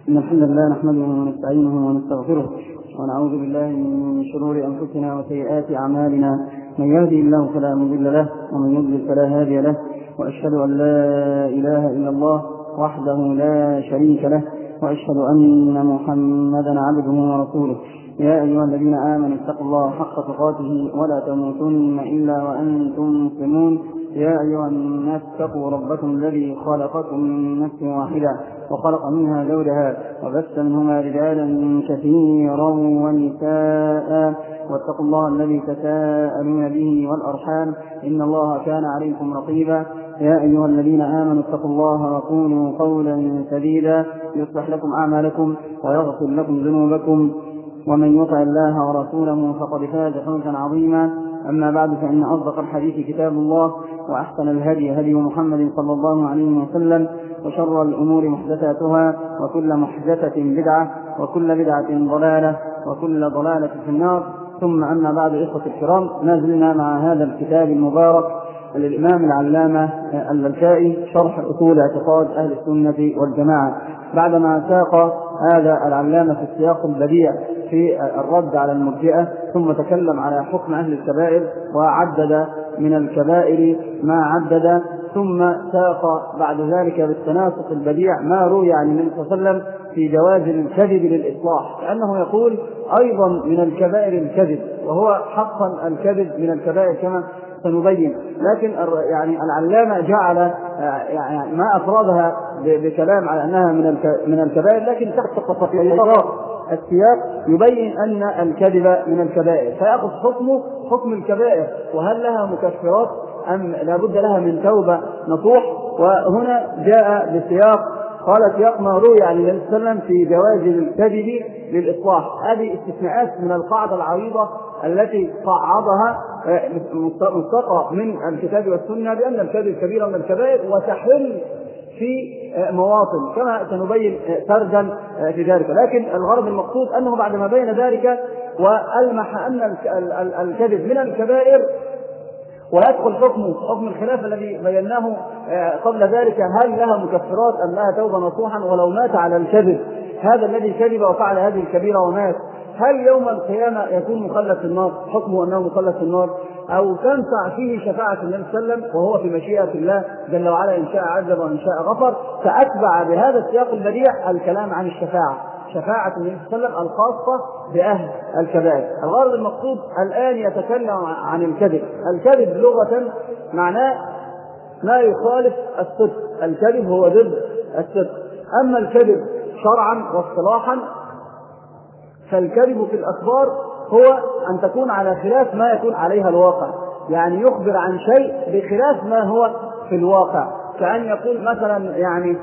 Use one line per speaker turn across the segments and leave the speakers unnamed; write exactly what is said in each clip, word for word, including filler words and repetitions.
إن الحمد لله نحمده ونستعينه ونستغفره ونعوذ بالله من شرور أنفسنا وسيئات أعمالنا. من يهدي الله فلا مضل له ومن يضلل فلا هادي له، وأشهد أن لا إله إلا الله وحده لا شريك له، وأشهد أن محمدا عبده ورسوله. يا أيها الذين آمنوا اتقوا الله حق تقاته ولا تموتن إلا وأنتم مسلمون. يا أيها الناس اتقوا ربكم الذي خلقكم من نفس واحدة وخلق منها زوجها وبث منهما رجالا كثيرا ونساء، واتقوا الله الذي تساءلون به والأرحام إن الله كان عليكم رقيبا. يا أيها الذين آمنوا اتقوا الله وقولوا قولا سديدا يصلح لكم أعمالكم ويغفر لكم ذنوبكم، ومن يطع الله ورسوله فقد فاز فوزا عظيما. أما بعد، فإن أصدق الحديث كتاب الله، وأحسن الهدي هدي محمد صلى الله عليه وسلم، وشر الأمور محدثاتها، وكل محدثة بدعة، وكل بدعة ضلالة، وكل ضلالة في النار. ثم أما بعد، إخوة الكرام، ما زلنا مع هذا الكتاب المبارك للإمام العلامة اللالكائي، شرح أصول اعتقاد أهل السنة والجماعة، بعدما ساق هذا العلامة في السياق البديع في الرد على المرجئة، ثم تكلم على حكم أهل الكبائر وعدد من الكبائر ما عدد، ثم ساق بعد ذلك بالتناسق البديع ما روي عن النبي صلى الله عليه وسلم في جواز الكذب للإصلاح، لأنه يقول أيضا من الكبائر الكذب، وهو حقا الكذب من الكبائر كما سنبين. لكن يعني العلامة جعل يعني ما أفرادها بكلام على أنها من من الكبائر، لكن تحت السياق يبين أن الكذب من الكبائر، فيأخذ حكمه حكم الكبائر، وهل لها مكفرات أم لا بد لها من توبة نصوح. وهنا جاء بسياق قال سياق ما روي عن النبي صلى الله عليه وسلم في جواز الكذب للإصلاح. هذه استثناءات من القاعدة العريضة التي قعدها مستقى من الكتاب والسنة بأن الكذب كبيرة من الكبائر وتحل في مواطن، كما سنبين سردا في ذلك. لكن الغرض المقصود أنه بعدما بين ذلك وألمح أن الكذب من الكبائر ويدخل حكمه حكم الخلاف الذي بيناه قبل ذلك، هل لها مكفرات أم لها توبة نصوحا؟ ولو مات على الكذب هذا الذي كذب وفعل هذه الكبيرة ومات، هل يوم القيامة يكون مخلد في النار؟ حكمه أنه مخلد في النار، أو تنفع فيه شفاعة النبي صلى الله عليه وسلم وهو في مشيئة الله جل وعلا، إن شاء عذب وإن شاء غفر. فأتبع بهذا السياق البديع الكلام عن الشفاعة، شفاعة النبي صلى الله عليه وسلم الخاصة بأهل الكبائر. الغرض المقصود الآن يتكلم عن الكذب. الكذب لغة معناه ما يخالف الصدق، الكذب هو ضد الصدق. أما الكذب شرعا واصطلاحا فالكذب في الأخبار هو أن تكون على خلاف ما يكون عليها الواقع، يعني يخبر عن شيء بخلاف ما هو في الواقع، كأن يقول مثلا يعني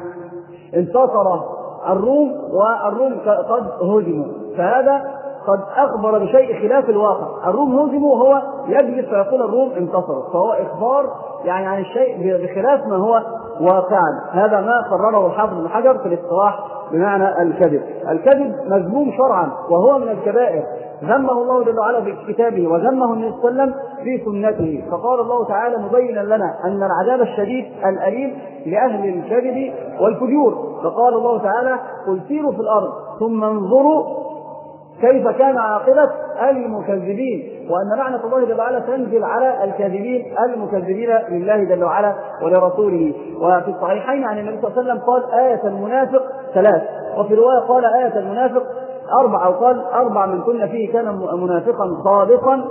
انتصر الروم والروم قد هزموا، فهذا قد أخبر بشيء خلاف الواقع. الروم هزموا هو يجلس فيقول الروم انتصروا، فهو إخبار يعني عن الشيء بخلاف ما هو واقعا. هذا ما قرره الحافظ ابن حجر في الاصطلاح بمعنى الكذب. الكذب مذموم شرعا وهو من الكبائر، ذمه الله جل وعلا في كتابه وذمه النبي صلى الله عليه وسلم في سنته. فقال الله تعالى مبينا لنا أن العذاب الشديد الأليم لأهل الكذب والفجور، فقال الله تعالى قل سيروا في الأرض ثم انظروا كيف كان عاقبة المكذبين، وأن لعنة الله جل وعلا تنزل على الكاذبين المكذبين لله جل وعلا ولرسوله. وفي الصحيحين عن النبي صلى الله عليه وسلم قال آية المنافق ثلاث، وفي رواية قال آية المنافق أربع، أو قال أربع من كنا فيه كان منافقا صادقا،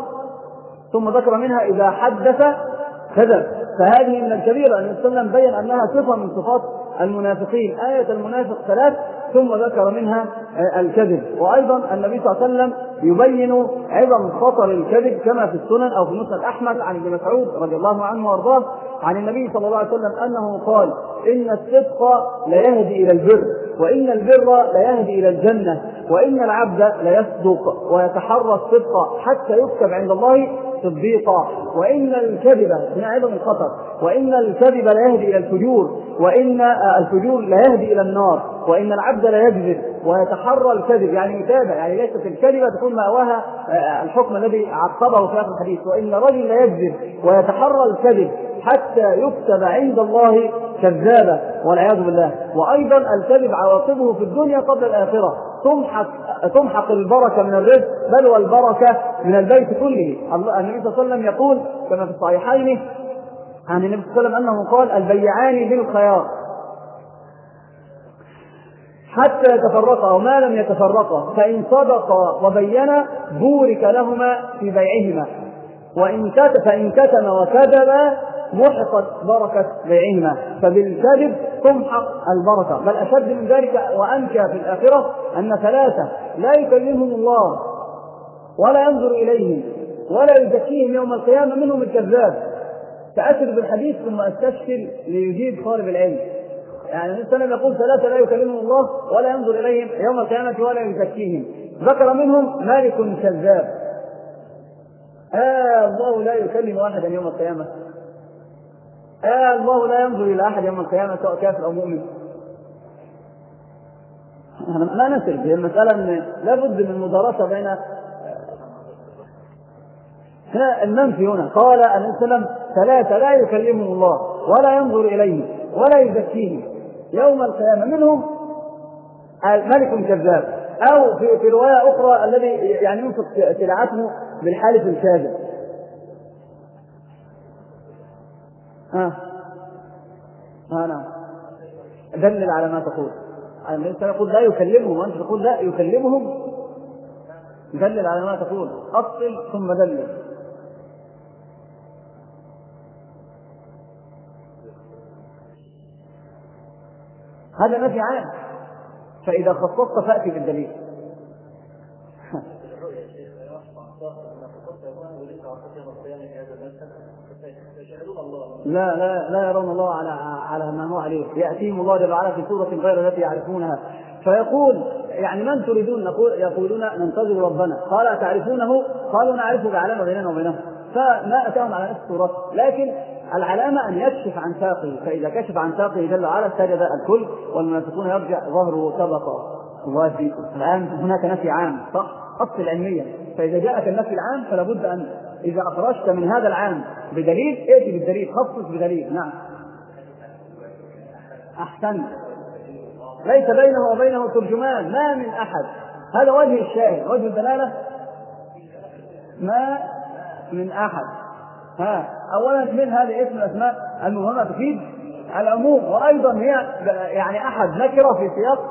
ثم ذكر منها إذا حدث كذب. فهذه من الكبيرة. النبي صلى الله عليه وسلم بين أنها صفة من صفات المنافقين، آية المنافق ثلاث، ثم ذكر منها الكذب. وأيضا النبي صلى الله عليه وسلم يبين عظم خطر الكذب كما في السنن أو في مسند أحمد عن ابن مسعود رضي الله عنه وارضاه عن النبي صلى الله عليه وسلم أنه قال إن الصدق لا يهدي إلى البر، وإن البر لا يهدي إلى الجنة، وإن العبد لا يصدق ويتحرى الصدق حتى يكتب عند الله صديقا، وإن الكذب من عظم الخطر، وإن الكذب لا يهدي إلى الفجور، وإن الفجور لا يهدي إلى النار، وإن العبد لا يكذب ويتحرى الكذب، يعني يتابع، يعني ليست الكذبة تكون مأواها الحكم الذي عقبه في آخر الحديث، وإن رجل لا يكذب ويتحرى الكذب حتى يكتب عند الله كذابة والعياذ بالله. وأيضا الكذب عواقبه في الدنيا قبل الآخرة، تمحق تمحق البركة من الرزق، بل والبركة من البيت كله. النبي صلى الله عليه وسلم يقول كما في الصحيحين عن النبي صلى الله عليه وسلم أنه قال: البيعان بالخيار حتى يتفرقا وما لم يتفرقا، فإن صدقا وبينا بورك لهما في بيعهما، وإن فإن كتم وكذب محقت بركة بيعهما. فبالكذب تمحق البركة. بل أشد من ذلك وأنكى في الآخرة أن ثلاثة لا يكلمهم الله ولا ينظر إليهم ولا يزكيهم يوم القيامة، منهم الكذاب. تأثر بالحديث ثم استشكل ليجيب طالب العلم. يعني النبي صلى الله عليه وسلم يقول: ثلاثة لا يكلمهم الله ولا ينظر إليهم يوم القيامة ولا يزكيهم. ذكر منهم مالك كذاب. آه الله لا يكلم أحدا يوم القيامة. آه الله لا ينظر إلى أحد يوم القيامة سواء كافر أو مؤمن. لا نسرد هي المسألة أن لابد من مدارسة بين هنا المنفي. هنا قال النبي صلى الله عليه وسلم: ثلاثة لا يكلمهم الله ولا ينظر إليهم ولا يزكيهم يوم القيامة، منهم ملك كذاب. أو في, في رواية أخرى الذي يعني ينفق سلعته بالحالف الكاذب. ها ها نعم، دلل على ما تقول. النبي صلى الله عليه وسلم يقول: لا يكلمهم، وأنت تقول لا يكلمهم. دلل على ما تقول، أصل ثم دلل. هذا نفي عام، فإذا خصصت فأتي بالدليل. لا لا لا يرون الله على على ما هو عليه، يأتيهم الله جل وعلا في صورة غير التي يعرفونها، فيقول: يعني من تريدون؟ يقولون: ننتظر ربنا. قال: تعرفونه؟ قالوا: نعرفه بعلامة بيننا وبينهم. فما أتاهم على نفس الصورة، لكن العلامة أن يكشف عن ساقه، فإذا كشف عن ساقه جل وعلا سجد الكل، والمنافقون يرجع ظهره سبقا. الله فيكم. الآن هناك نفي عام، صح؟ أصل العلمية. فإذا جاءك النفي العام فلا بد أن إذا أخرجت من هذا العام بدليل ائتي بالدليل، خصص بدليل. نعم أحسن. ليس بينه وبينه ترجمان، ما من أحد. هذا وجه الشاهد، وجه الدلالة ما من أحد. ها أولا من هذه اسم الأسماء المبهمة تفيد العموم، وأيضا هي يعني أحد نكرة في سياق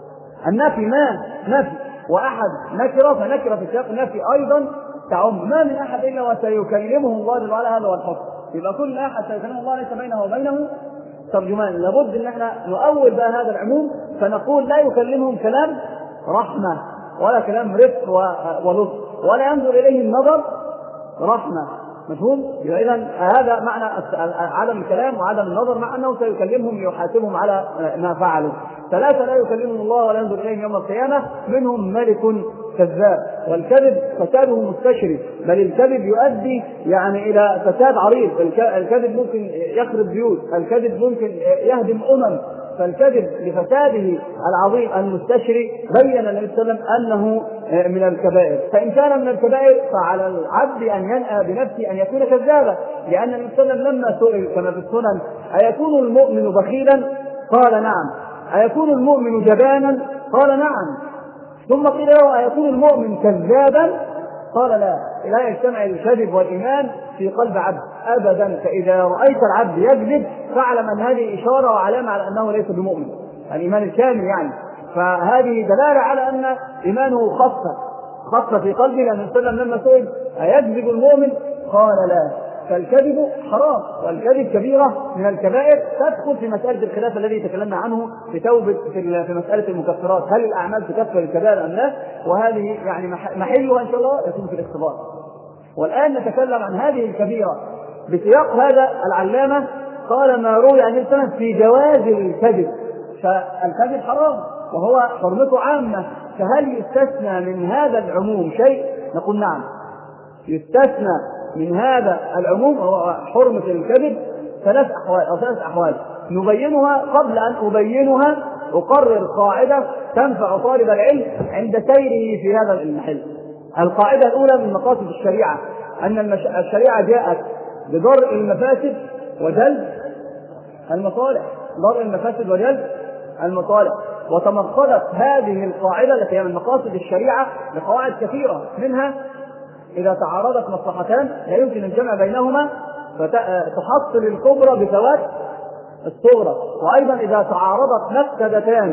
النفي، ما نفي، وأحد نكرة فنكرة في سياق النفي أيضا تعم. ما من أحد إلا وسيكلمه الله جل وعلا. هذا هو الحكم. يبقى كل أحد سيكلمه الله ليس بينه وبينه ترجمان. لابد ان احنا نؤول بقى هذا العموم فنقول: لا يكلمهم كلام رحمة ولا كلام رفق ولطف، ولا ينظر إليه النظر رحمة. مفهوم؟ إذا هذا معنى عدم الكلام وعدم النظر، مع أنه سيكلمهم يحاسبهم على ما فعلوا. ثلاثة لا يكلمهم الله ولا ينظر إليهم يوم القيامة، منهم ملك كذاب. والكذب فساده مستشري، بل الكذب يؤدي يعني إلى فساد عريض. الكذب ممكن يخرب بيوت، الكذب ممكن يهدم أمم. فالكذب لفساده العظيم المستشري بين النبي صلى الله عليه وسلم أنه من الكبائر. فإن كان من الكبائر فعلى العبد أن ينأى بنفسه أن يكون كذابا، لأن النبي صلى الله عليه وسلم لما سئل كما في السنن: أيكون المؤمن بخيلا؟ قال: نعم. أيكون المؤمن جبانا؟ قال: نعم. ثم قيل له: أيكون المؤمن كذابا؟ قال: لا. لا يجتمع الكذب والإيمان في قلب عبد أبدا. فإذا رأيت العبد يكذب فاعلم أن هذه إشارة وعلامة على أنه ليس بمؤمن، الإيمان الكامل يعني. فهذه دلالة على أن إيمانه خاصة خاصة في قلبه، لأن النبي صلى الله عليه وسلم لما سئل: أيكذب المؤمن؟ قال: لا. فالكذب حرام، والكذب كبيرة من الكبائر تدخل في مسألة الخلاف الذي تكلمنا عنه في توبة في مسألة المكفرات، هل الأعمال تكفر الكبائر أم لا؟ وهذه يعني محلها إن شاء الله يكون في الاختبار. والآن نتكلم عن هذه الكبيرة بسياق هذا العلامة قال ما روي عن السنة في جواز الكذب. فالكذب حرام وهو حرمته عامة، فهل يستثنى من هذا العموم شيء؟ نقول نعم، يستثنى من هذا العموم وهو حرمة الكذب ثلاث أحوال أو ثلاث أحوال نبينها. قبل أن أبينها أقرر قاعدة تنفع طالب العلم عند سيره في هذا المحل. القاعدة الأولى من مقاصد الشريعة أن الشريعة جاءت بضرء المفاسد وجلب المصالح. درء المفاسد وجلب المصالح. وتمثلت هذه القاعدة التي هي من مقاصد الشريعة لقواعد كثيرة، منها إذا تعارضت مصلحتان لا يمكن الجمع بينهما فتحصل الكبرى بفوات الصغرى، وأيضا إذا تعارضت مفسدتان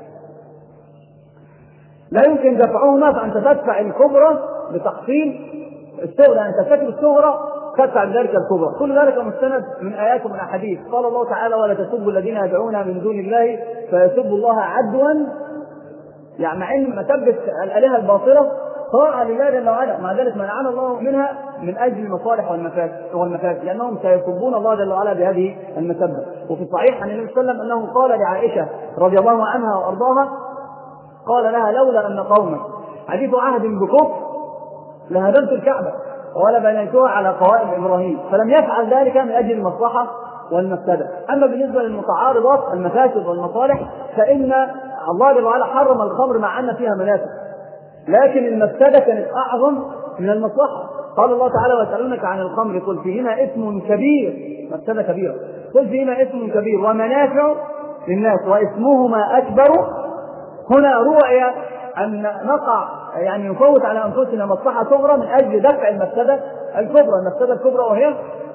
لا يمكن دفعهما فأنت تدفع الكبرى بتحصيل الصغرى، أن ترتكب الصغرى تدفع ذلك الكبرى. كل ذلك مستند من آيات ومن أحاديث. قال الله تعالى: ولا تسبوا الذين يدعون من دون الله فيسبوا الله عدوا، يعني مع ان مسبة الآلهة الباطلة طاعة لله جل وعلا، مع ذلك منعنا الله منها من أجل المصالح والمفاسد، لأنهم سيسبون الله جل وعلا بهذه المسبة. وفي الصحيح عن النبي صلى الله عليه وسلم أنه قال لعائشة رضي الله عنها وأرضاها، قال لها: لولا أن قومك حديث عهد بكفر لهدمت الكعبة ولا بنيتها على قوائم إبراهيم، فلم يفعل ذلك من أجل المصلحة والمفسدة. أما بالنسبة للمتعارضات المفاسد والمصالح فإن الله جل وعلا حرم الخمر مع أن فيها منافع، لكن المفسدة كانت أعظم من المصلحة. قال الله تعالى: ويسألونك عن الخمر قل فيهما إثم كبير، مفسدة كبيرة، قل فيهما إثم كبير ومنافع للناس وإثمهما أكبر. هنا رؤي أن نقع يعني نفوت على أنفسنا مصلحة صغرى من أجل دفع المفسدة الكبرى. المفسدة الكبرى وهي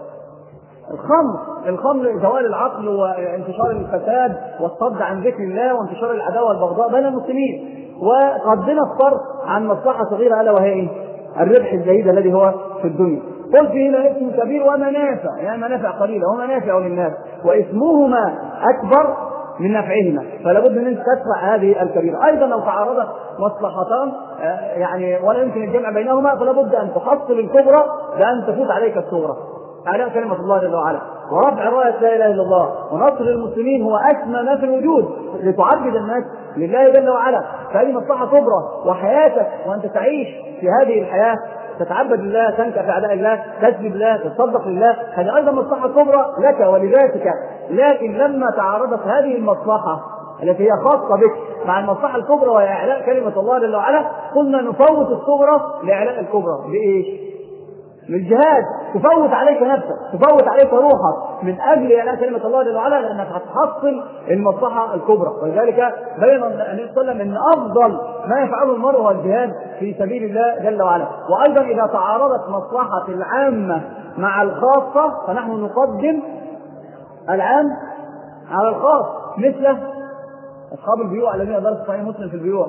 الخمر، الخمر زوال العقل وانتشار الفساد والصد عن ذكر الله وانتشار العداوة والبغضاء بين المسلمين، وقدنا الصرف عن مصلحة صغيرة ألا وهي الربح الزهيد الذي هو في الدنيا. قل فيهما إثم كبير ومنافع، يعني منافع قليلة ومنافع للناس وإثمهما أكبر من نفعهما، فلا بد من أن تدفع هذه الكبيرة. أيضا لو تعارضت مصلحتان يعني ولا يمكن الجمع بينهما فلا بد أن تحصل الكبرى بأن تفوت عليك الصغرى. أعلاء كلمة الله جل وعلا ورفع راية لا إله إلا الله ونصر المسلمين هو أسمى ما في الوجود، لتعبد الناس لله جل وعلا، فهذه مصلحة كبرى. وحياتك وأنت تعيش في هذه الحياة تتعبد لله، تنكع في أعداء الله، تسجد لله، تتصدق لله، هذه أيضا مصلحة كبرى لك ولذاتك. لكن لما تعارضت هذه المصلحة التي هي خاصة بك مع المصلحة الكبرى وهي إعلاء كلمة الله جل وعلا، قلنا نفوت الصغرى لإعلاء الكبرى. بإيش؟ بالجهاد. تفوت عليك نفسك، تفوت عليك روحك من أجل إعلاء كلمة الله جل وعلا، لأنك هتحصل المصلحة الكبرى. ولذلك بين النبي صلى الله عليه وسلم أن أفضل ما يفعله المرء هو الجهاد في سبيل الله جل وعلا. وأيضا إذا تعارضت مصلحة العامة مع الخاصة فنحن نقدم العام على الخاص، مثل أصحاب البيوع الذين درسوا صحيح مسلم في البيوع.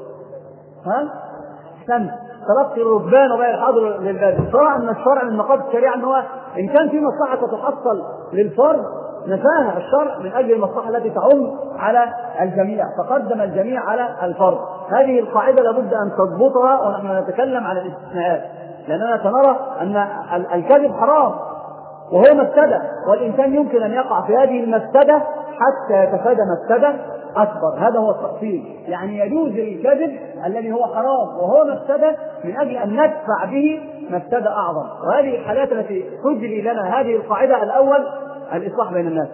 ها؟ أحسنت. تلقي الركبان وبيع الحاضر للبادئ. صراحة أن الشرع من مقاصد الشريعة أنه إن كان في مصلحة تتحصل للفرد نفاها الشرع من أجل المصلحة التي تعم على الجميع، فقدم الجميع على الفرد. هذه القاعدة لابد أن تضبطها ونحن نتكلم عن الاستثناءات، لأننا سنرى أن الكذب حرام وهو مفسدة، والإنسان يمكن أن يقع في هذه المفسدة حتى يتفادى مفسدة أكبر. هذا هو التأصيل، يعني يجوز الكذب الذي هو حرام وهو مفسدة من أجل أن ندفع به مفسدة أعظم. وهذه الحالات التي تجري لنا هذه القاعدة: الأول الإصلاح بين الناس،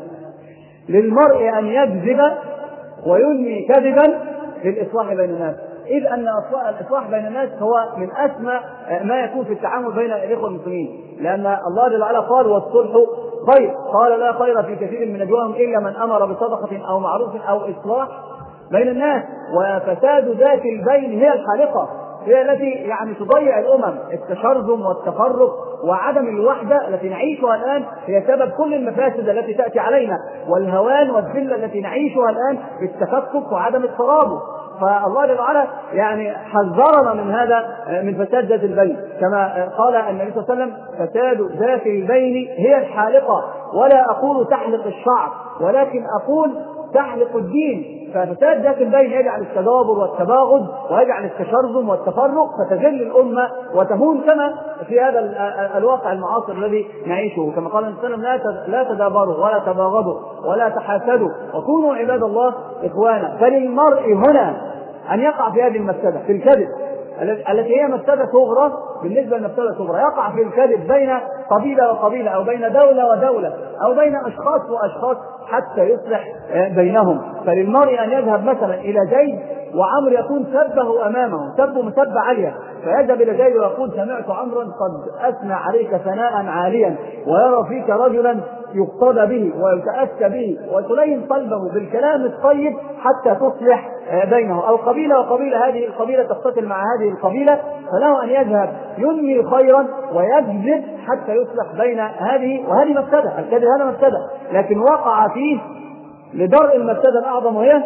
للمرء أن يكذب وينمي كذبا للإصلاح بين الناس، إذ أن الإصلاح بين الناس هو من أسمى ما يكون في التعامل بين الإخوة المسلمين، لأن الله جل وعلا قال: والصلح خير. قال: لا خير في كثير من نجواهم إلا من أمر بصدقة أو معروف أو إصلاح بين الناس. وفساد ذات البين هي الحالقة، هي التي يعني تضيع الأمم. التشرذم والتفرق وعدم الوحدة التي نعيشها الآن هي سبب كل المفاسد التي تأتي علينا، والهوان والذلة التي نعيشها الآن بالتفكك وعدم الترابط. فالله جل وعلا يعني حذرنا من هذا، من فساد ذات البين، كما قال النبي صلى الله عليه وسلم: فساد ذات البين هي الحالقة. ولا أقول تحلق الشعر ولكن أقول تحلق الدين. ففساد ذات البين يجعل التدابر والتباغض ويجعل التشرذم والتفرق، فتذل الأمة وتهون، كما في هذا الواقع المعاصر الذي نعيشه. كما قال النبي صلى الله عليه وسلم: لا تدابروا ولا تباغضوا ولا تحاسدوا وكونوا عباد الله إخوانا. فللمرء هنا أن يقع في هذه المفسدة، في الكذب التي هي مفسدة صغرى بالنسبة للمفسدة الصغرى، يقع في الكذب بين قبيلة وقبيلة أو بين دولة ودولة أو بين أشخاص وأشخاص حتى يصلح بينهم. فللمرء أن يذهب مثلا إلى زيد وعمر يكون سبه أمامه، سبه مسبة عالية، فيذهب إلى زيد ويقول: سمعت عمرا قد أثنى عليك ثناء عاليا ويرى فيك رجلا يقتدى به ويتأسى به وتلين قلبه بالكلام الطيب حتى تصلح بينه، أو قبيلة وقبيلة هذه القبيلة تقتتل مع هذه القبيلة، فله أن يذهب ينمي خيرا ويكذب حتى يصلح بين هذه وهذه مفسدة. الكذب هذا مفسدة، لكن وقع فيه لدرء المفسدة الأعظم وهي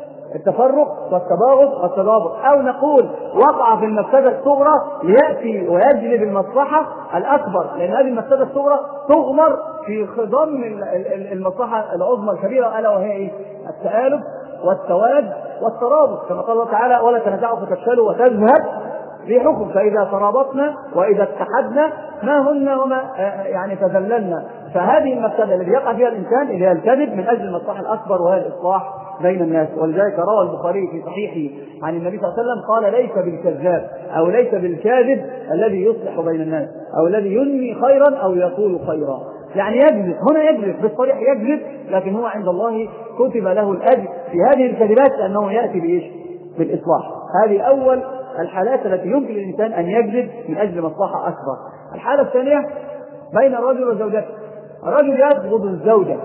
التفرق والتباغض والتضابط، أو نقول وقع في المفسدة الصغرى ليأتي ويجلب المصلحة الأكبر، لأن هذه المفسدة الصغرى تغمر في خضم المصلحة العظمى الكبيرة، ألا وهي إيه؟ التآلف والتواد والترابط، كما قال الله تعالى ولا تنازعوا فتفشلوا وتذهب ريحكم، فإذا ترابطنا وإذا اتحدنا ما هن وما يعني تذللنا. فهذه المفسدة التي يقع فيها الإنسان اللي هي الكذب من أجل المصلحة الأكبر وهي الإصلاح بين الناس. ولذلك روى البخاري في صحيحه عن النبي صلى الله عليه وسلم قال ليس بالكذاب أو ليس بالكاذب الذي يصلح بين الناس أو الذي ينمي خيرا أو يقول خيرا، يعني يكذب هنا يكذب بالصريح يكذب، لكن هو عند الله كتب له الأجر في هذه الكذبات لأنه يأتي بإيش؟ بالإصلاح. هذه أول الحالات التي يمكن للإنسان أن يكذب من أجل مصلحة أكبر. الحالة الثانية بين الرجل وزوجته، الرجل يبغض الزوجة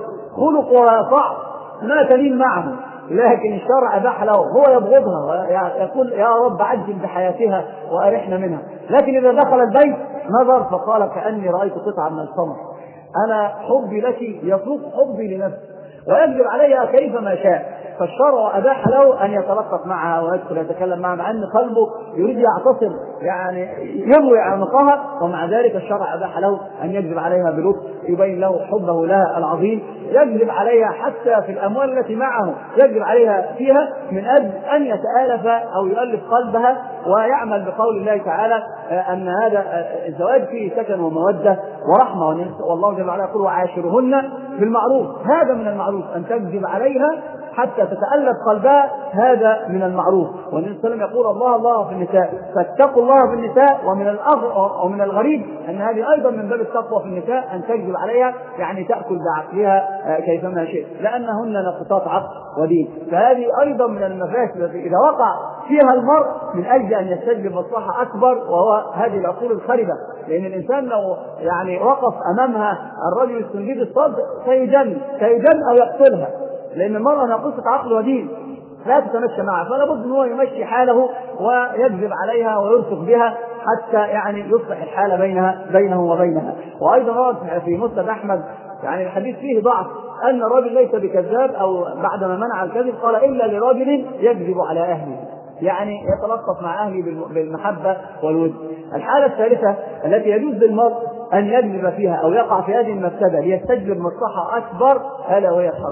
خلقها صعب ما تلين معه، لكن الشرع أباح له، هو يبغضها ويقول يا رب عجل بحياتها وأرحنا منها، لكن إذا دخل البيت نظر فقال كأني رأيت قطعة من السمر، أنا حبي لك يفوق حبي لنفسي، ويكذب عليها كيفما شاء. فالشرع أباح له أن يتلطف معها ويدخل يتكلم معها مع أن قلبه يريد يعتصم يعني يروي عنقها، ومع ذلك الشرع أباح له أن يكذب عليها بلطف يبين له حبه لها العظيم، يكذب عليها حتى في الأموال التي معه يكذب عليها فيها من أجل أن يتآلف أو يؤلف قلبها ويعمل بقول الله تعالى أن هذا الزواج فيه سكن ومودة ورحمة، والله جل وعلا يقول وعاشرهن بالمعروف، هذا من المعروف أن تكذب عليها حتى تتألف قلبها، هذا من المعروف. والنبي صلى الله عليه وسلم يقول الله الله في النساء فاتقوا الله في النساء، ومن الأغ ومن الغريب أن هذه أيضا من باب التقوى في النساء أن تكذب عليها، يعني تأكل بعقلها كيفما شئت، لأنهن ناقصات عقل ودين. فهذه أيضا من المفاسد التي إذا وقع فيها المرء من أجل أن يستجلب مصلحة أكبر، وهو هذه العقول الخربة، لأن الإنسان لو يعني وقف أمامها الرجل السنجيد الصدر سيجن سيجن أو يقتلها، لأن المرأة ناقصة عقل ودين لا تتمشى معها، فلا بد أن هو يمشي حاله ويكذب عليها ويرفق بها حتى يعني يصلح الحالة بينها بينه وبينها. وأيضا ورد في مسند أحمد يعني الحديث فيه ضعف أن الرجل ليس بكذاب، أو بعدما منع الكذب قال إلا لرجل يكذب على أهله، يعني يتلطف مع أهله بالمحبة والود. الحالة الثالثة التي يجوز للمرء أن يكذب فيها أو يقع في هذه المفسدة ليستجلب مصلحة أكبر، ألا وهي الحرب.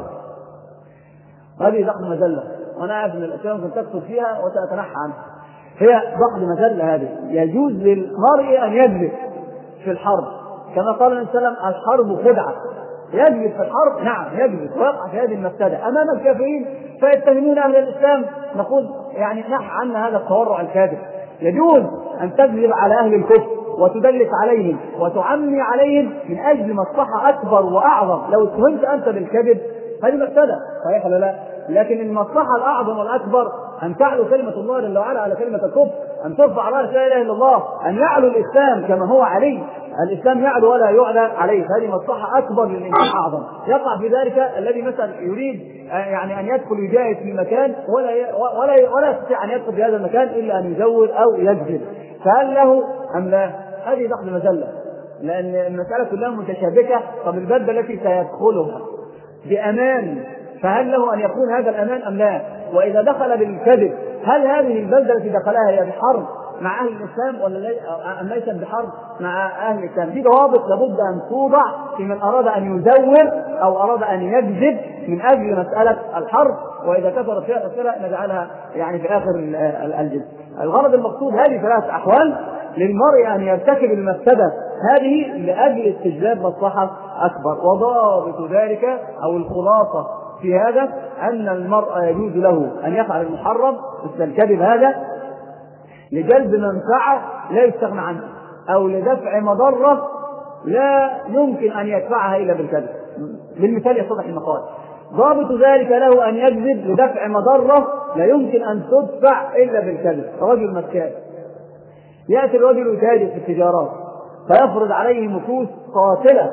هذه ضغط مجلة، وأنا أعرف أن الأشياء ممكن تكتب فيها وتتنحى عنها، هي ضغط مجلة. هذه يجوز للمرء أن يكذب في الحرب، كما قال النبي صلى الله عليه وسلم الحرب خدعة، يكذب في الحرب، نعم يكذب ويقع في هذه المفسدة أمام الكافرين فيتهمون أهل الإسلام، نقول يعني نحى عنا هذا التورع الكاذب. يجوز أن تكذب على أهل الكفر وتدلس عليهم وتعمي عليهم من أجل مصلحة أكبر وأعظم. لو اتهمت أنت بالكذب هذه مفسدة صحيح ولا لا؟ لكن المصلحة الأعظم والأكبر أن تعلو كلمة الله جل وعلا على كلمة الكفر، أن ترفع راية لا إله إلا الله، أن يعلو الإسلام كما هو عليه، الإسلام يعلو ولا يعلى عليه، هذه مصلحة أكبر للإنسان أعظم. يقع في ذلك الذي مثلا يريد يعني أن يدخل يجاهد في مكان ولا ولا ولا يستطيع أن يدخل في هذا المكان إلا أن يزور أو يكذب، فهل له أم لا؟ هذه دخل مجلة، لأن المسألة كلها متشابكة. طب البلدة التي سيدخلها بأمان فهل له أن يكون هذا الأمان أم لا؟ وإذا دخل بالكذب هل هذه البلدة التي دخلها هي بحرب مع أهل الإسلام ولا أم ليست بحرب مع أهل الإسلام؟ دي ضوابط لابد أن توضع في من أراد أن يزور أو أراد أن يكذب من أجل مسألة الحرب، وإذا كثرت فيها الأسئلة نجعلها يعني في آخر الجزء. الغرض المقصود هذه ثلاث أحوال للمرء أن يرتكب المفسدة هذه لأجل استجلاب مصلحة أكبر، وضابط ذلك أو الخلاصة في هذا أن المرء يجوز له أن يفعل المحرم مثل الكذب هذا لجلب منفعة لا يستغنى عنها، أو لدفع مضرة لا يمكن أن يدفعها إلا بالكذب. بالمثال يتضح المقال. ضابط ذلك له أن يكذب لدفع مضرة لا يمكن أن تدفع إلا بالكذب. رجل مكان يأتي الرجل يتاجر في التجارات فيفرض عليه مكوس قاتلة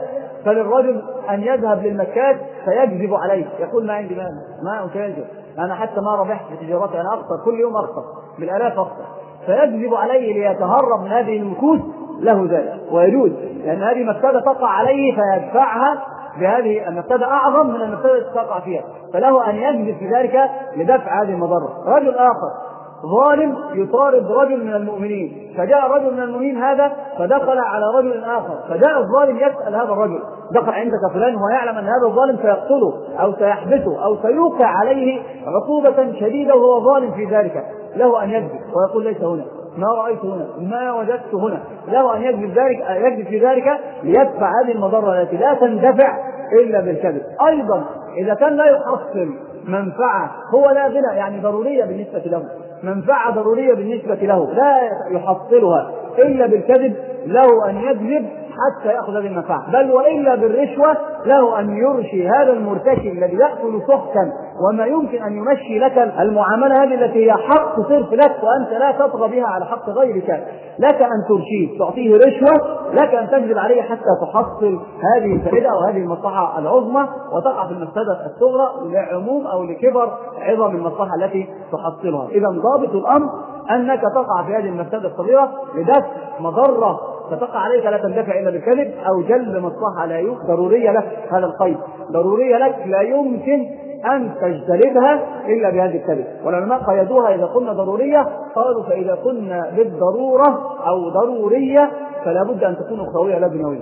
فللرجل أن يذهب للمكات فيكذب عليه، يقول ما عندي مال، ما أتاجر، أنا حتى ما ربحت في تجارتي، أنا أخسر كل يوم، أخسر بالآلاف أخسر، فيكذب عليه ليتهرب من هذه المكوس، له ذلك ويجوز، لأن هذه مفسدة تقع عليه فيدفعها بهذه المفسدة أعظم من المفسدة التي تقع فيها، فله أن يكذب في ذلك لدفع هذه المضرة. رجل آخر ظالم يطارد رجل من المؤمنين، فجاء رجل من المؤمنين هذا فدخل على رجل آخر، فجاء الظالم يسأل هذا الرجل دخل عندك فلان، هو يعلم أن هذا الظالم سيقتله أو سيحبسه أو سيوقع عليه عقوبة شديدة وهو ظالم في ذلك، له أن يكذب ويقول ليس هنا، ما رأيت هنا، ما وجدت هنا، له أن يكذب ذلك يكذب في ذلك ليدفع هذه المضرة التي لا تندفع إلا بالكذب. أيضا إذا كان لا يحصل منفعة هو لا غنى يعني ضرورية بالنسبة له، منفعة ضرورية بالنسبة له لا يحصلها إلا بالكذب، له أن يكذب حتى يأخذ هذه المنفعة، بل وإلا بالرشوة له أن يرشي هذا المرتشي الذي يأكل سحتا وما يمكن أن يمشي لك المعاملة هذه التي هي حق صرف لك وأنت لا تطغى بها على حق غيرك، لك أن ترشيه تعطيه رشوة، لك أن تكذب عليه حتى تحصل هذه الفائدة أو هذه المصلحة العظمى وتقع في المفسدة الصغرى لعموم أو لكبر عظم المصلحة التي تحصلها. إذا ضابط الأمر أنك تقع في هذه المفسدة الصغيرة لدفع مضرة فتقع عليك لا تندفع إلا بالكذب، أو جلب مصلحة لا يمكن ضرورية لك، هذا القيد ضرورية لك لا يمكن أن تجتلبها إلا بهذه الكذب. والعلماء قيدوها إذا كنا ضرورية، قالوا فإذا كنا بالضرورة أو ضرورية فلا بد أن تكون أخروية لا دنيوية،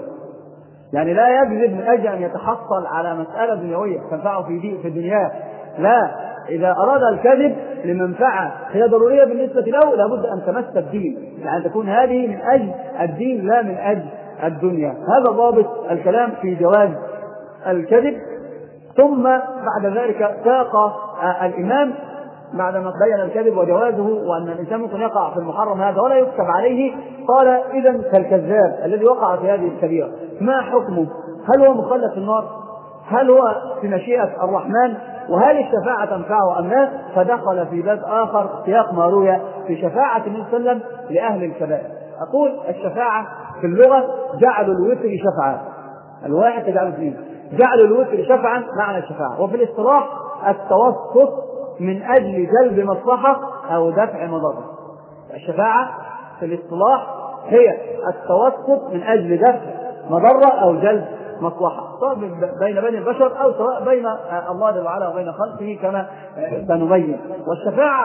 يعني لا يكذب من أجل أن يتحصل على مسألة دنيوية تنفعه في في الدنيا، لا، إذا أراد الكذب لمنفعة هي ضرورية بالنسبة له لابد أن تمس الدين، يعني تكون هذه من أجل الدين لا من أجل الدنيا. هذا ضابط الكلام في جواز الكذب. ثم بعد ذلك ساق الإمام بعدما بين الكذب وجوازه وأن الإنسان ممكن يقع في المحرم هذا ولا يكتب عليه، قال إذن كالكذاب الذي وقع في هذه الكبيرة ما حكمه؟ هل هو مخلد في النار؟ هل هو في مشيئة الرحمن؟ وهل الشفاعة تنفعه أم لا؟ فدخل في باب آخر سياق ما روي في شفاعة النبي صلى الله عليه وسلم لأهل الكبائر. أقول الشفاعة في اللغة جعل الوتر شفعا، الواحد تجعل اثنين، جعل الوتر شفعا معنى الشفاعة. وفي الاصطلاح التوسط من أجل جلب مصلحة أو دفع مضرة. الشفاعة في الاصطلاح هي التوسط من أجل دفع مضرة أو جلب مصلحة، سواء بين بني البشر أو سواء بين الله جل وعلا وبين خلقه كما سنبين. والشفاعة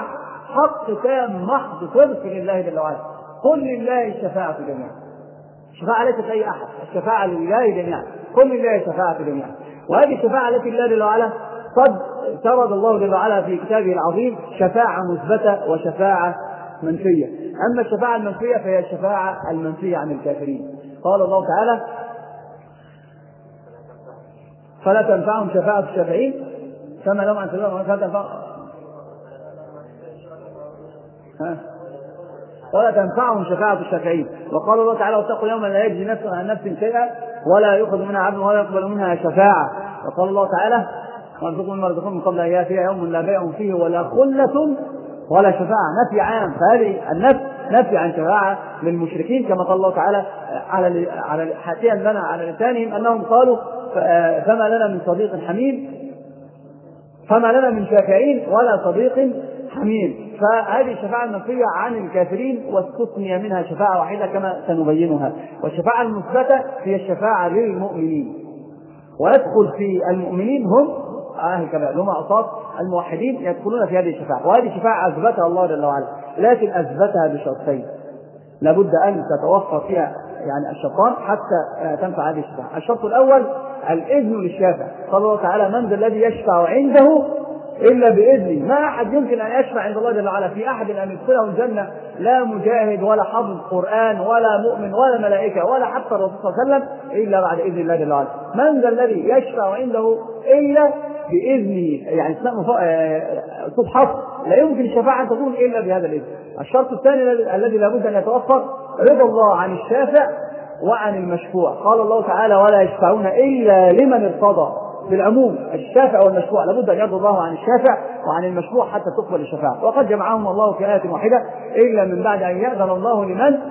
حق تام محض صرف لله جل وعلا، قل لله الشفاعة جميعا، الشفاعة ليست أي أحد، الشفاعة لله جميعا، قل لله الشفاعة جميعا. وهذه الشفاعة التي لله جل وعلا قد سرد الله جل وعلا في كتابه العظيم شفاعة مثبتة وشفاعة منفية. أما الشفاعة المنفية فهي الشفاعة المنفية عن الكافرين. قال الله تعالى فلا تنفعهم شفاعة الشافعين كما لهم عن سبيل فلا تنفعهم ولا تنفعهم شفاعة الشافعين. وقال الله تعالى واتقوا يوما لا يجزي نفس عن نفس شيئا ولا يؤخذ منها عدل ولا يقبل منها شفاعة. وقال الله تعالى وارزقوا مما رزقكم من قبل أن يأتي يوم لا بيع فيه ولا خلة ولا شفاعة، نفي عام، فهذه النفي نفي عن شفاعة للمشركين كما قال الله تعالى على على حاتيا لنا على لسانهم أنهم قالوا فما لنا من صديق حميم فما لنا من شافعين ولا صديق حميم. فهذه الشفاعة المنفية عن الكافرين واستثني منها شفاعة واحدة كما سنبينها. والشفاعة المثبتة هي الشفاعة للمؤمنين، ويدخل في المؤمنين هم أهل الكبائر هم أصحاب الموحدين يدخلون في هذه الشفاعة. وهذه الشفاعة أثبتها الله جل وعلا، لكن أثبتها بشرطين لابد أن تتوفر فيها يعني الشرطان حتى تنفع هذه الشفاعة. الشرط الأول الإذن للشافع، قال الله تعالى من ذا الذي يشفع عنده إلا بإذنه، ما أحد يمكن أن يشفع عند الله جل وعلا في أحد أن يدخله الجنة، لا مجاهد ولا حافظ قرآن ولا مؤمن ولا ملائكة ولا حتى الرسول صلى الله عليه وسلم إلا بعد إذن الله جل وعلا. من ذا الذي يشفع عنده إلا بإذنه، يعني صوت حصر، لا يمكن الشفاعة أن تكون إلا بهذا الإذن. الشرط الثاني الذي لابد أن يتوفر رضا الله عن الشافع وعن المشفوع. قال الله تعالى ولا يشفعون إلا لمن ارتضى، بالعموم الشافع والمشفوع لابد أن يرضى الله عن الشافع وعن المشفوع حتى تقبل الشفاعة. وقد جمعهم الله في آية واحدة إلا من بعد أن يأذن الله لمن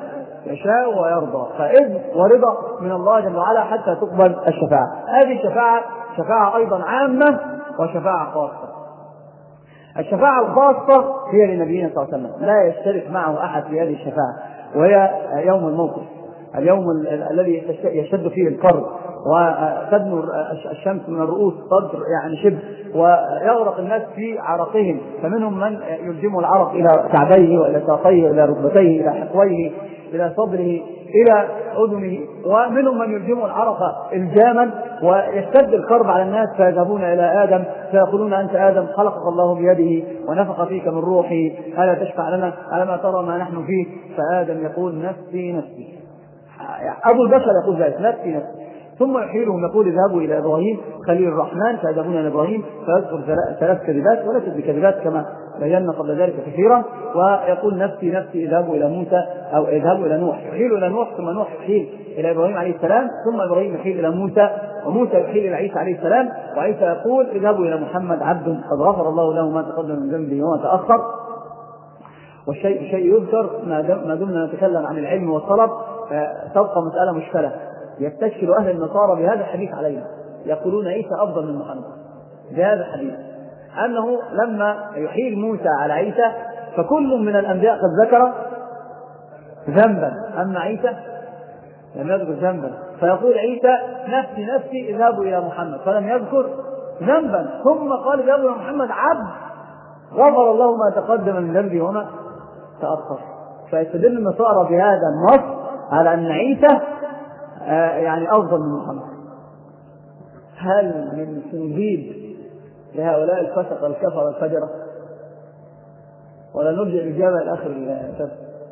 يشاء ويرضى، فإذن ورضا من الله جل وعلا حتى تقبل الشفاعة. هذه الشفاعة شفاعة أيضا عامة وشفاعة خاصة. الشفاعة الخاصة هي لنبينا صلى الله عليه وسلم، لا يشترك معه أحد في هذه الشفاعة، وهي يوم الموقف، اليوم الذي يشد فيه القرب وتدنو الشمس من الرؤوس قدر يعني شبه، ويغرق الناس في عرقهم، فمنهم من يلجم العرق إلى كعبيه وإلى ساقيه إلى ركبتيه إلى حقويه إلى صدره إلى أذنه، ومنهم من يلجم العرق الجاما، ويشتد الكرب على الناس فيذهبون إلى آدم فيقولون أنت آدم خلقك الله بيده ونفخ فيك من روحي، ألا تشفع لنا؟ ألم ترى ما نحن فيه؟ فآدم يقول نفسي نفسي، أبو البشر يقول ذلك نفسي نفسي، ثم يحيلهم يقول اذهبوا إلى إبراهيم خليل الرحمن، فيذهبون إلى إبراهيم فيذكر ثلاث كذبات وليست بكذبات كما بينا قبل ذلك كثيرا، ويقول نفسي نفسي اذهبوا إلى موسى أو اذهبوا إلى نوح، يحيل إلى نوح ثم نوح يحيل إلى إبراهيم عليه السلام، ثم إبراهيم يحيل إلى موسى، وموسى يحيل إلى عيسى عليه السلام، وعيسى يقول اذهبوا إلى محمد عبد قد غفر الله له ما تقدم من ذنبه وما تأخر. والشيء شيء يذكر ما دمنا نتكلم عن العلم والطلب، تبقى مسألة مشكلة يستشكل أهل النصارى بهذا الحديث علينا، يقولون عيسى أفضل من محمد بهذا الحديث، أنه لما يحيل موسى على عيسى فكل من الأنبياء قد ذكر ذنبا، أما عيسى لم يذكر ذنبا، فيقول عيسى نفسي نفسي اذهبوا إلى محمد، فلم يذكر ذنبا، ثم قال اذهبوا إلى محمد عبد غفر الله ما تقدم من ذنبه وما تأخر. فيستدل النصارى بهذا النص على أن عيسى آه يعني أفضل من محمد. هل من تنجيب لهؤلاء الفسق الكفر الفجرة؟ ولا نرجع الإجابة إلى آخر الفسق؟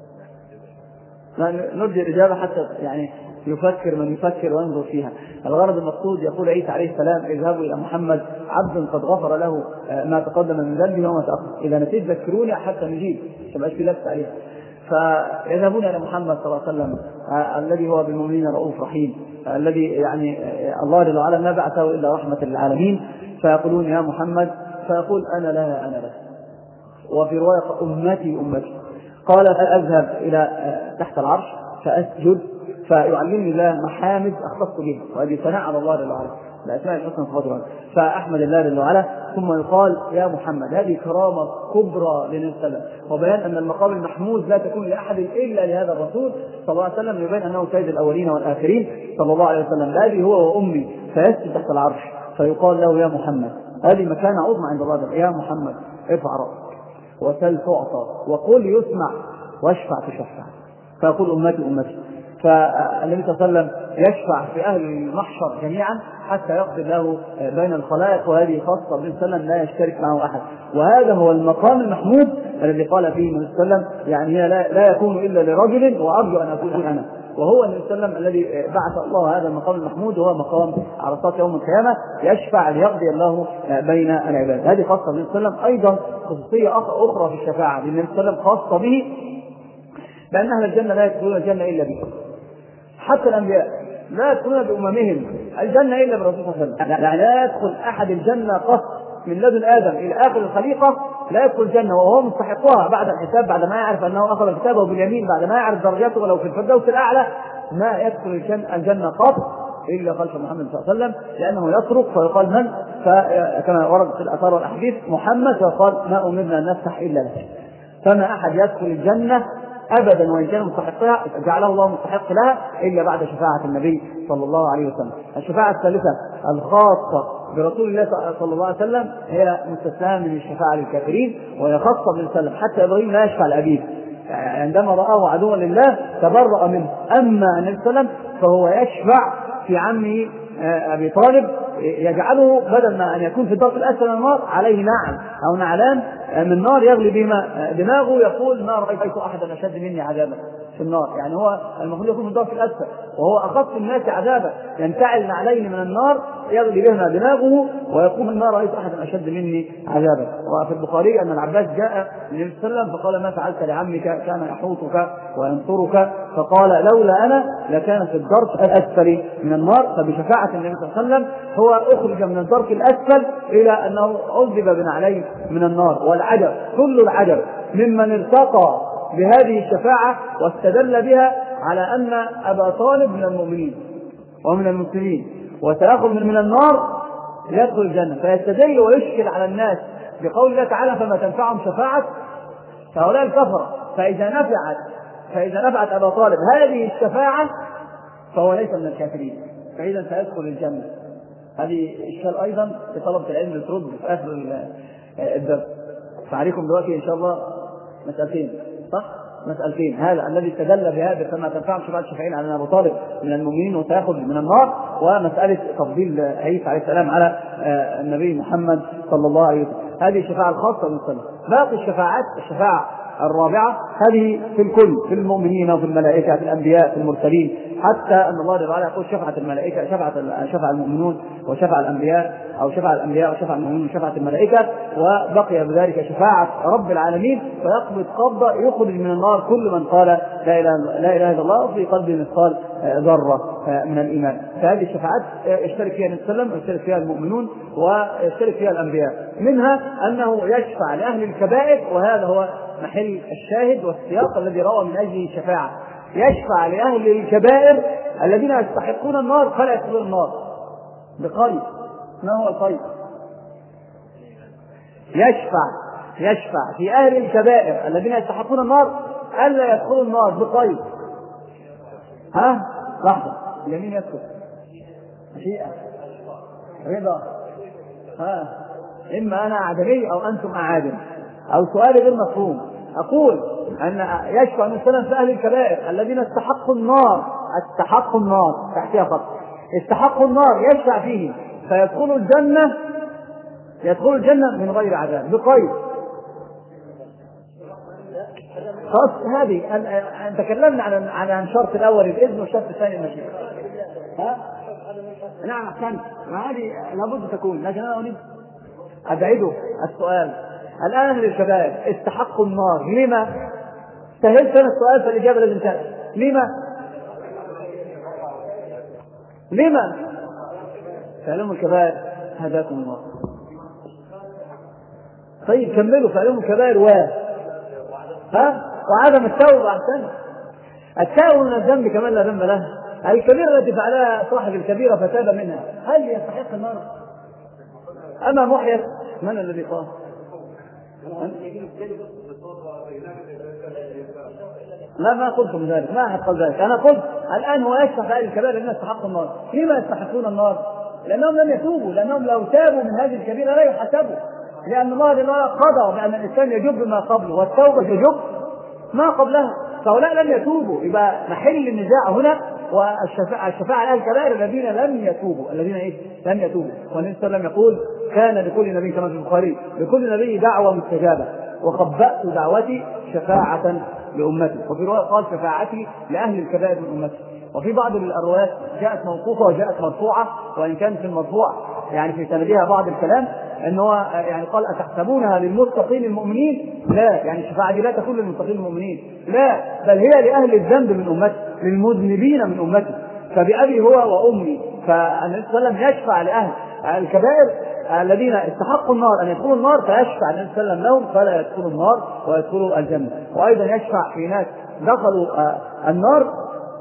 نرجع الإجابة حتى يعني يفكر من يفكر وينظر فيها. الغرض المقصود يقول عيسى عليه السلام اذهبوا إلى محمد عبد قد غفر له ما تقدم من ذنبه وما تأخر، إذا نسيت ذكروني حتى نجيب مش في لبس عليها. فيذهبون إلى محمد صلى الله عليه وسلم الذي هو بالمؤمنين رؤوف رحيم، الذي يعني الله جل وعلا ما بعثه إلا رحمة للعالمين، فيقولون يا محمد، فيقول أنا لها أنا لها، وفي رواية أمتي أمتي، قال أذهب إلى تحت العرش فأسجد فيعلمني الله محامد أختص بها، وهذه ثناء على الله جل وعلا بأسماء الحسنى وصفاته، فأحمد الله جل وعلا، ثم يقال يا محمد. هذه كرامة كبرى للنبي صلى الله عليه وسلم، وبيان أن المقام المحمود لا تكون لأحد إلا لهذا الرسول صلى الله عليه وسلم، يبين أنه سيد الأولين والآخرين صلى الله عليه وسلم. هذه هو وأمي، فيسجد تحت العرش فيقال له يا محمد، هذه مكانة عظمى عند الله، يا محمد ارفع رأسك وسل تعطى وقل يسمع واشفع تشفع، فيقول أمتي أمتي. فالنبي صلى الله عليه وسلم يشفع في أهل المحشر جميعا حتى يقضي له بين الخلائق، وهذه خاصة بالنبي صلى الله عليه وسلم لا يشترك معه أحد، وهذا هو المقام المحمود الذي قال فيه النبي صلى الله عليه وسلم يعني لا, لا يكون إلا لرجل وأرجو أن أكون أنا، وهو النبي صلى الله عليه وسلم الذي بعث الله هذا المقام المحمود، وهو مقام عرصات يوم القيامة يشفع ليقضي الله بين العباد. هذه خاصة بالنبي صلى الله عليه وسلم. أيضا خصوصية أخرى في الشفاعة للنبي صلى الله عليه وسلم خاصة به، بأن أهل الجنة لا يدخلون الجنة إلا به، حتى الأنبياء لا يدخلون بأممهم الجنة إلا برسول صلى الله عليه وسلم، يعني لا يدخل أحد الجنة قط من لدن آدم إلى آخر الخليقة لا يدخل الجنة وهو مستحقها بعد الحساب، بعد ما يعرف أنه أخذ كتابه باليمين، بعد ما يعرف درجاته ولو في الفردوس الأعلى، ما يدخل الجنة قط إلا خلف محمد صلى الله عليه وسلم، لأنه يطرق فيقال من، فكما ورد في الآثار والأحاديث محمد، فيقال ما أمرنا أن نفتح إلا لك، فما أحد يدخل الجنة أبدا وإن كان مستحقها جعله الله مستحق لها إلا بعد شفاعة النبي صلى الله عليه وسلم. الشفاعة الثالثة الخاصة برسول الله صلى الله عليه وسلم هي مستثناة من الشفاعة للكافرين، وهي خاصة بالنبي صلى الله عليه وسلم، حتى إبراهيم لا يشفع لأبيه عندما رآه عدوا لله تبرأ منه، أما النبي صلى الله عليه وسلم فهو يشفع في عمه أبي طالب، يجعله بدل ما أن يكون في الدرك الأسفل من النار عليه نعل أو نعلان من نار يغلي بهما دماغه، يقول ما رأيت أحدا أشد مني عذابا في النار، يعني هو المفروض يكون في الدرك الأسفل وهو أخف الناس عذابا، ينتعل نعلين من النار يغلي بهما دماغه ويقول ما رأيت أحدا أشد مني عذابا. وفي البخاري أن العباس جاء للنبي صلى الله عليه وسلم فقال ما فعلت لعمك كان يحوطك وينصرك، فقال لولا أنا لكان في الدرك الأسفل من النار، فبشفاعة النبي صلى الله عليه وسلم هو أخرج من الدرك الأسفل إلى أنه عذب بنعلين من النار. والعجب كل العجب ممن ارتقى بهذه الشفاعة واستدل بها على أن أبا طالب من المؤمنين ومن المسلمين وسيخرج من النار يدخل الجنة، فيستدل ويشكل على الناس بقول الله تعالى فما تنفعهم شفاعة هؤلاء الكفرة. فإذا نفعت فإذا نفعت أبا طالب هذه الشفاعة فهو ليس من الكافرين، فإذا سيدخل الجنة. هذه إشكال أيضا لطلبة العلم ترد في آخر الدرس. فعليكم دلوقتي إن شاء الله مسألتين، صح؟ مسألتين، هذا الذي استدل بهذا فما تنفعهم شفاعة الشافعين على أبو طالب من المؤمنين وسيخرج من النار، ومسألة تفضيل عيسى عليه السلام على النبي محمد صلى الله عليه وسلم. هذه الشفاعة الخاصة بالمسلم. باقي الشفاعات الشفاعة الرابعة هذه في الكل، في المؤمنين وفي الملائكة في الأنبياء في المرسلين، حتى أن الله تعالى يقول شفعة الملائكة شفعة شفع المؤمنون وشفع الأنبياء أو شفع الأنبياء وشفع المؤمنون وشفعة الملائكة، وبقي بذلك شفاعة رب العالمين فيقبض قبضة يخرج من النار كل من قال لا إله لا إله إلا الله وفي قلبه مثقال ذرة من الإيمان. فهذه الشفاعات يشترك فيها النبي صلى الله عليه وسلم ويشترك فيها المؤمنون ويشترك فيها الأنبياء. منها أنه يشفع لأهل الكبائر، وهذا هو محل الشاهد والسياق الذي روى من أجله الشفاعة. يشفع لأهل الكبائر الذين يستحقون النار فلا يدخلون النار بقيد. ما هو القيد؟ يشفع يشفع في أهل الكبائر الذين يستحقون النار ألا يدخلوا النار بقيد. ها لحظة، اليمين يسكت، مشيئة، رضا، ها إما أنا أعدمي أو أنتم أعادم، أو سؤال غير مفهوم. أقول أن يشفع مثلا في أهل الكبائر الذين استحقوا النار استحقوا النار تحتها خط استحقوا النار يشفع فيهم فيدخلوا الجنة يدخلوا الجنة من غير عذاب بقيد. خلاص هذه أن تكلمنا عن عن الشرط الأول الإذن والشرط الثاني المشيئة. ها نعم أحسنت، وهذه لابد تكون، لكن أنا أريد أبعده السؤال. الآن أهل الكبائر استحقوا النار لما؟ سهلت أنا السؤال فالإجابة لازم تأتي. لما؟ لما؟ فعلهم الكبائر هداكم الله. طيب كملوا. فعلهم الكبائر و ها وعدم التوبة. أحسن التوبة من الذنب كمان لا ذنب له. الكبيرة التي فعلها صاحب الكبيرة فتاب منها هل يستحق النار؟ أما محيط من الذي قال؟ لا ما قلتم ذلك، ما أحد قال ذلك. أنا قلت الآن هو يشفع في هذه الكبائر الذين يستحقوا النار. لما يستحقون النار؟ لأنهم لم يتوبوا، لأنهم لو تابوا من هذه الكبيرة لا يحاسبوا، لأن الله جل قضى بأن الإنسان يجب ما قبله والتوبة تجب ما قبلها، فهؤلاء لم يتوبوا. يبقى محل النزاع هنا والشفاعة الشفاعة على الكبائر الذين لم يتوبوا الذين إيه؟ لم يتوبوا. والنبي صلى الله عليه وسلم يقول كان لكل نبي كما في البخاري لكل نبي دعوة مستجابة وخبأت دعوتي شفاعة لأمتي، وفي رواية قال شفاعتي لأهل الكبائر من أمتي. وفي بعض الروايات جاءت موقوفة وجاءت مرفوعة، وإن كان في المرفوع يعني في سندها بعض الكلام أنه يعني قال أتحسبونها للمتقين المؤمنين؟ لا، يعني الشفاعة دي لا تكون للمتقين المؤمنين، لا، بل هي لأهل الذنب من أمتي للمذنبين من أمتي. فبأبي هو وأمي. فالنبي صلى الله عليه وسلم يشفع لأهل الكبائر الذين استحقوا النار أن يدخلوا النار فيشفع النبي صلى الله عليه وسلم لهم فلا يدخلوا النار ويدخلوا الجنة. وأيضا يشفع في ناس دخلوا النار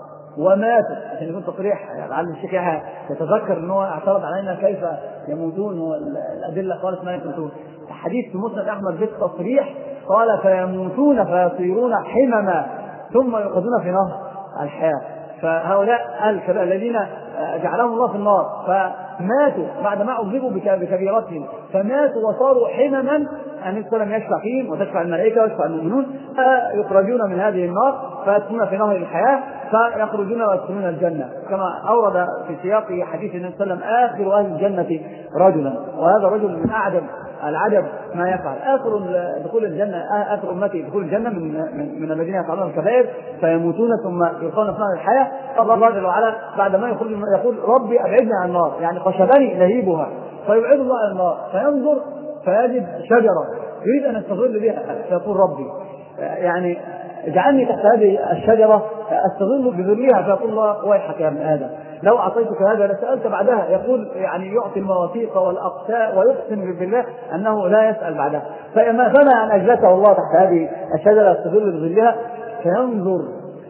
وماتوا عشان يكون تصريح. لعل الشيخ يحيى يتذكر أنه اعترض علينا كيف يموتون والأدلة قالت ما يموتون. الحديث في مسند أحمد بالتصريح قال فيموتون فيصيرون حمما ثم يؤخذون في نهر الحياة. فهؤلاء الكبائر الذين جعلهم الله في النار فماتوا بعد ما عذبوا بكبيرتهم فماتوا وصاروا حمما، النبي صلى الله عليه وسلم يشفع فيهم وتشفع الملائكة ويشفع المؤمنون فيخرجون من هذه النار فيدخلون في نهر الحياة فيخرجون ويدخلون الجنة، كما أورد في سياق حديث النبي صلى الله عليه وسلم آخر أهل الجنة رجلا، وهذا رجل من أعجب العجب ما يفعل. آخر دخول الجنة آخر أمتي دخول الجنة من, من, من الذين يفعلون الكبائر فيموتون ثم يلقون في نار الحياة. الله جل وعلا بعد ما يخرج يقول ربي أبعدني عن النار، يعني قشبني لهيبها، فيبعد الله عن النار فينظر فيجد شجرة يريد أن يستظل بها فيقول ربي يعني اجعلني تحت هذه الشجرة أستظل بظلها، فيقول الله ويحك يا ابن آدم لو أعطيتك هذا لسألت بعدها. يقول يعني يعطي المواثيق والأقساء ويقسم بالله أنه لا يسأل بعدها. فما فما أن أجلسه الله تحت هذه الشجرة يستظل بظلها فينظر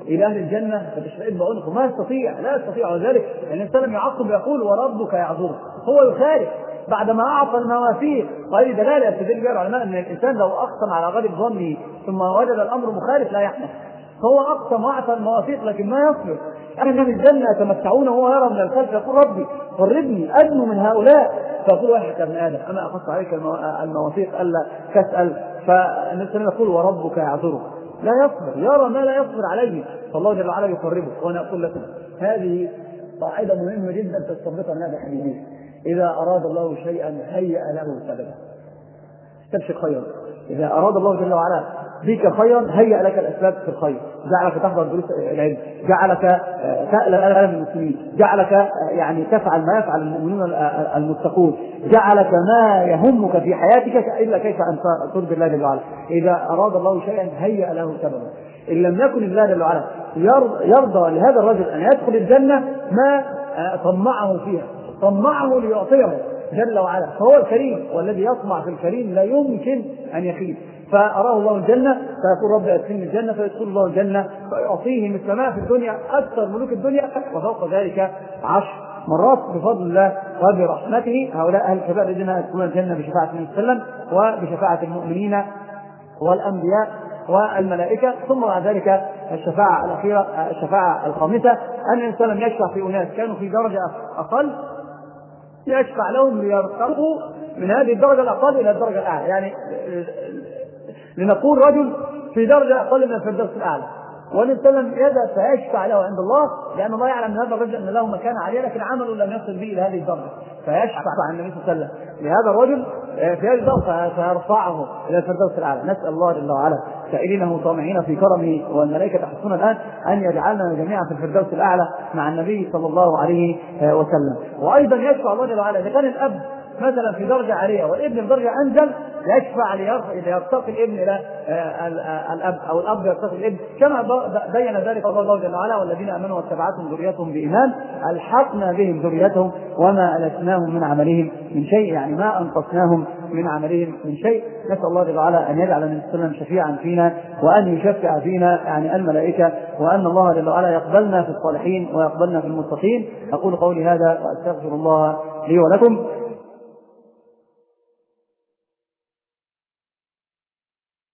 إلى أهل الجنة فتشتئب عنقه، ما يستطيع، لا يستطيع. وذلك النبي صلى الله عليه وسلم يعقب يقول وربك يعذره، هو يخالف بعدما أعطى المواثيق. وهذه دلالة يستدل بها العلماء أن الإنسان لو أقسم على غالب ظنه ثم وجد الأمر مخالف لا يحنث، فهو أقسم وأعطى المواثيق لكن ما يصبر. أهل الجنة يتمتعون وهو يرى من الخلف يقول ربي قربني أدنو من هؤلاء، فيقول ويحك ابن آدم أما أخذت عليك المواثيق ألا تسأل؟ فالنبي يقول وربك يعذره، لا يصبر، يرى ما لا يصبر عليه، فالله جل وعلا يقربه. وأنا أقول لكم هذه قاعدة مهمة جدا تستنبطها من هذا الحديث: إذا أراد الله شيئا هيأ له سببا. استبشر خيرا، إذا أراد الله جل وعلا بك خيرا هيأ لك الأسباب في الخير، جعلك تحضر دروس العلم، جعلك تألف ألم المسلمين، جعلك يعني تفعل ما يفعل المؤمنون المتقون، جعلك ما يهمك في حياتك إلا كيف أن ترضي الله جل وعلا. إذا أراد الله شيئا هيأ له سببا. إن لم يكن الله جل وعلا يرضى لهذا الرجل أن يدخل الجنة ما طمعه فيها، طمعه ليعطيه جل وعلا، فهو الكريم، والذي يطمع في الكريم لا يمكن أن يخيب. فأراه الله الجنة فيقول رب أدخلني الجنة، فيدخل الله الجنة فيعطيه مثل ما في الدنيا أكثر ملوك الدنيا وفوق ذلك عشر مرات بفضل الله وبرحمته. هؤلاء أهل الكبائر الذين يدخلون الجنة بشفاعة النبي صلى الله عليه وسلم وبشفاعة المؤمنين والأنبياء والملائكة. ثم بعد ذلك الشفاعة الأخيرة، الشفاعة الخامسة، أن الإنسان يشفع في أناس كانوا في درجة أقل، يشفع لهم ليرتقوا من هذه الدرجة الأقل إلى الدرجة الأعلى. يعني لنقول رجل في درجة أقل من الفردوس الأعلى، والإنسان يذهب فيشفع له عند الله، لأن الله يعلم من هذا الرجل أن له مكان عالية لكن عمله لم يصل به إلى هذه الدرجة، فيشفع عن النبي صلى الله عليه وسلم لهذا الرجل في هذه الدرجة فيرفعه إلى الفردوس الأعلى. نسأل الله جل وعلا سائلينه طامعين في كرمه، والملائكة تحثون الآن أن يجعلنا جميعا في الفردوس الأعلى مع النبي صلى الله عليه وسلم. وأيضا يشفع الله جل وعلا إذا كان الأب مثلا في درجة عالية والابن في درجة أنزل، يشفع ليرتقي الابن إلى الأب أو الأب يرتقي الابن، كما بين ذلك الله جل وعلا: والذين آمنوا واتبعتهم ذريتهم بإيمان ألحقنا بهم ذريتهم وما ألتناهم من عملهم من شيء، يعني ما أنقصناهم من عملهم من شيء. نسأل الله جل وعلا أن يجعل النبي صلى الله عليه وسلم شفيعا فينا وأن يشفع فينا يعني الملائكة، وأن الله جل وعلا يقبلنا في الصالحين ويقبلنا في المتقين. أقول قولي هذا وأستغفر الله لي ولكم.